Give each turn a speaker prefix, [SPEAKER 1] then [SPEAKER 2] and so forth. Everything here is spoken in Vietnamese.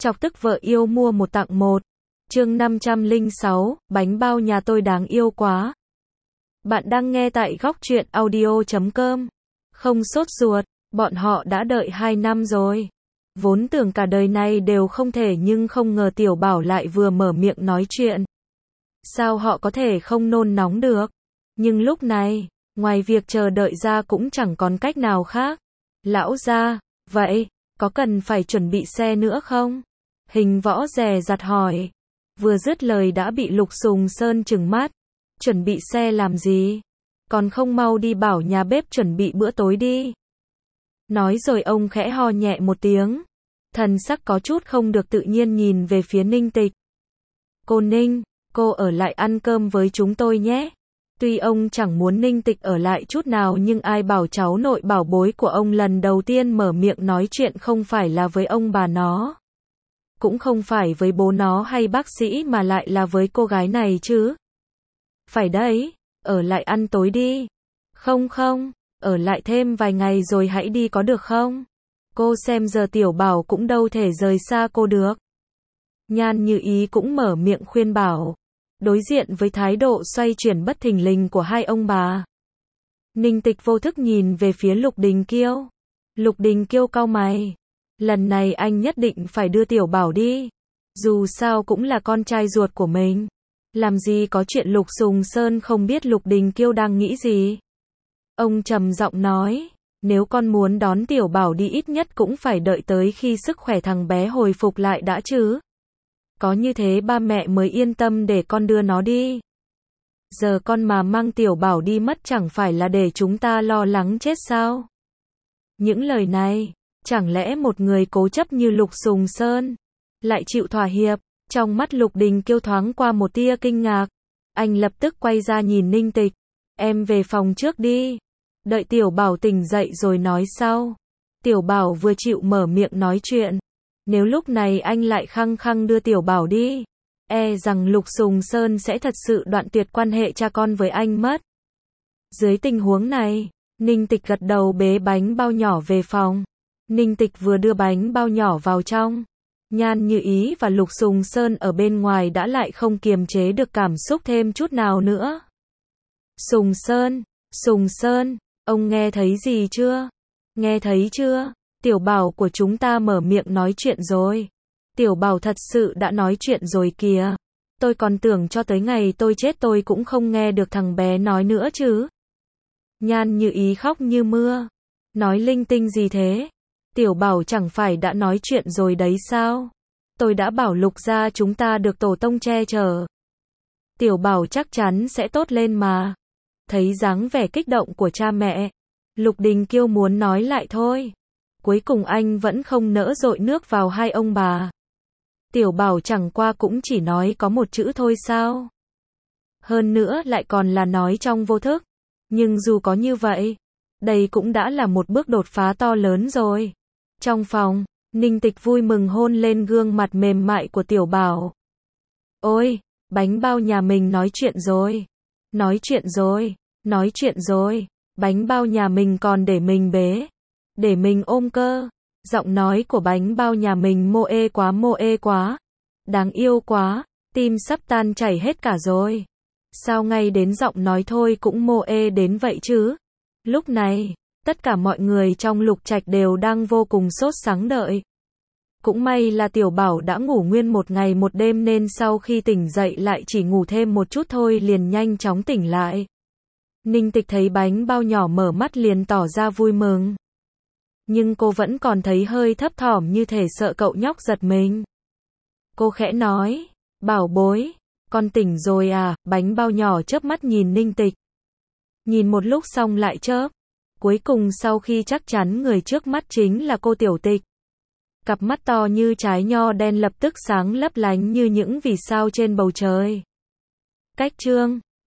[SPEAKER 1] chọc tức vợ yêu mua một tặng một. Chương 506, bánh bao nhà tôi đáng yêu quá. Bạn đang nghe tại góc truyện audio.com. Không sốt ruột, bọn họ đã đợi 2 năm rồi. Vốn tưởng cả đời này đều không thể, nhưng không ngờ Tiểu Bảo lại vừa mở miệng nói chuyện. Sao họ có thể không nôn nóng được? Nhưng lúc này, ngoài việc chờ đợi ra cũng chẳng còn cách nào khác. Lão gia, vậy, có cần phải chuẩn bị xe nữa không? Hình Võ dè dặt hỏi. Vừa dứt lời đã bị Lục Sùng Sơn trừng mắt. Chuẩn bị xe làm gì? Còn không mau đi bảo nhà bếp chuẩn bị bữa tối đi. Nói rồi ông khẽ ho nhẹ một tiếng. Thần sắc có chút không được tự nhiên nhìn về phía Ninh Tịch. Cô Ninh, cô ở lại ăn cơm với chúng tôi nhé. Tuy ông chẳng muốn Ninh Tịch ở lại chút nào, nhưng ai bảo cháu nội bảo bối của ông lần đầu tiên mở miệng nói chuyện không phải là với ông bà nó. Cũng không phải với bố nó hay bác sĩ mà lại là với cô gái này chứ. Phải đấy, ở lại ăn tối đi. Không, ở lại thêm vài ngày rồi hãy đi có được không? Cô xem giờ Tiểu Bảo cũng đâu thể rời xa cô được. Nhan Như Ý cũng mở miệng khuyên bảo. Đối diện với thái độ xoay chuyển bất thình lình của hai ông bà, Ninh Tịch vô thức nhìn về phía Lục Đình Kiêu. Lục Đình Kiêu cau mày. Lần này anh nhất định phải đưa Tiểu Bảo đi. Dù sao cũng là con trai ruột của mình. Làm gì có chuyện Lục Sùng Sơn không biết Lục Đình Kiêu đang nghĩ gì. Ông trầm giọng nói, nếu con muốn đón Tiểu Bảo đi ít nhất cũng phải đợi tới khi sức khỏe thằng bé hồi phục lại đã chứ. Có như thế ba mẹ mới yên tâm để con đưa nó đi. Giờ con mà mang Tiểu Bảo đi mất chẳng phải là để chúng ta lo lắng chết sao? Những lời này, chẳng lẽ một người cố chấp như Lục Sùng Sơn lại chịu thỏa hiệp? Trong mắt Lục Đình Kiêu thoáng qua một tia kinh ngạc. Anh lập tức quay ra nhìn Ninh Tịch. Em về phòng trước đi. Đợi Tiểu Bảo tỉnh dậy rồi nói sau. Tiểu Bảo vừa chịu mở miệng nói chuyện. Nếu lúc này anh lại khăng khăng đưa Tiểu Bảo đi, e rằng Lục Sùng Sơn sẽ thật sự đoạn tuyệt quan hệ cha con với anh mất. Dưới tình huống này, Ninh Tịch gật đầu bế bánh bao nhỏ về phòng. Ninh Tịch vừa đưa bánh bao nhỏ vào trong, Nhan Như Ý và Lục Sùng Sơn ở bên ngoài đã lại không kiềm chế được cảm xúc thêm chút nào nữa. Sùng Sơn, ông nghe thấy gì chưa? Nghe thấy chưa? Tiểu Bảo của chúng ta mở miệng nói chuyện rồi. Tiểu Bảo thật sự đã nói chuyện rồi kìa. Tôi còn tưởng cho tới ngày tôi chết tôi cũng không nghe được thằng bé nói nữa chứ. Nhan Như Ý khóc như mưa. Nói linh tinh gì thế? Tiểu Bảo chẳng phải đã nói chuyện rồi đấy sao? Tôi đã bảo Lục gia chúng ta được tổ tông che chở. Tiểu Bảo chắc chắn sẽ tốt lên mà. Thấy dáng vẻ kích động của cha mẹ, Lục Đình Kiêu muốn nói lại thôi. Cuối cùng anh vẫn không nỡ dội nước vào hai ông bà. Tiểu Bảo chẳng qua cũng chỉ nói có một chữ thôi sao? Hơn nữa lại còn là nói trong vô thức. Nhưng dù có như vậy, đây cũng đã là một bước đột phá to lớn rồi. Trong phòng, Ninh Tịch vui mừng hôn lên gương mặt mềm mại của Tiểu Bảo. Ôi, bánh bao nhà mình nói chuyện rồi. Nói chuyện rồi. Bánh bao nhà mình còn để mình bế. Để mình ôm cơ. Giọng nói của bánh bao nhà mình mô ê quá. Đáng yêu quá. Tim sắp tan chảy hết cả rồi. Sao ngay đến giọng nói thôi cũng mô ê đến vậy chứ? Lúc này, tất cả mọi người trong Lục Trạch đều đang vô cùng sốt sắng đợi. Cũng may là Tiểu Bảo đã ngủ nguyên một ngày một đêm nên sau khi tỉnh dậy lại chỉ ngủ thêm một chút thôi liền nhanh chóng tỉnh lại. Ninh Tịch thấy bánh bao nhỏ mở mắt liền tỏ ra vui mừng. Nhưng cô vẫn còn thấy hơi thấp thỏm như thể sợ cậu nhóc giật mình. Cô khẽ nói, Bảo bối, con tỉnh rồi à? Bánh bao nhỏ chớp mắt nhìn Ninh Tịch. Nhìn một lúc xong lại chớp. Cuối cùng sau khi chắc chắn người trước mắt chính là cô Tiểu Tịch. Cặp mắt to như trái nho đen lập tức sáng lấp lánh như những vì sao trên bầu trời. Cách chương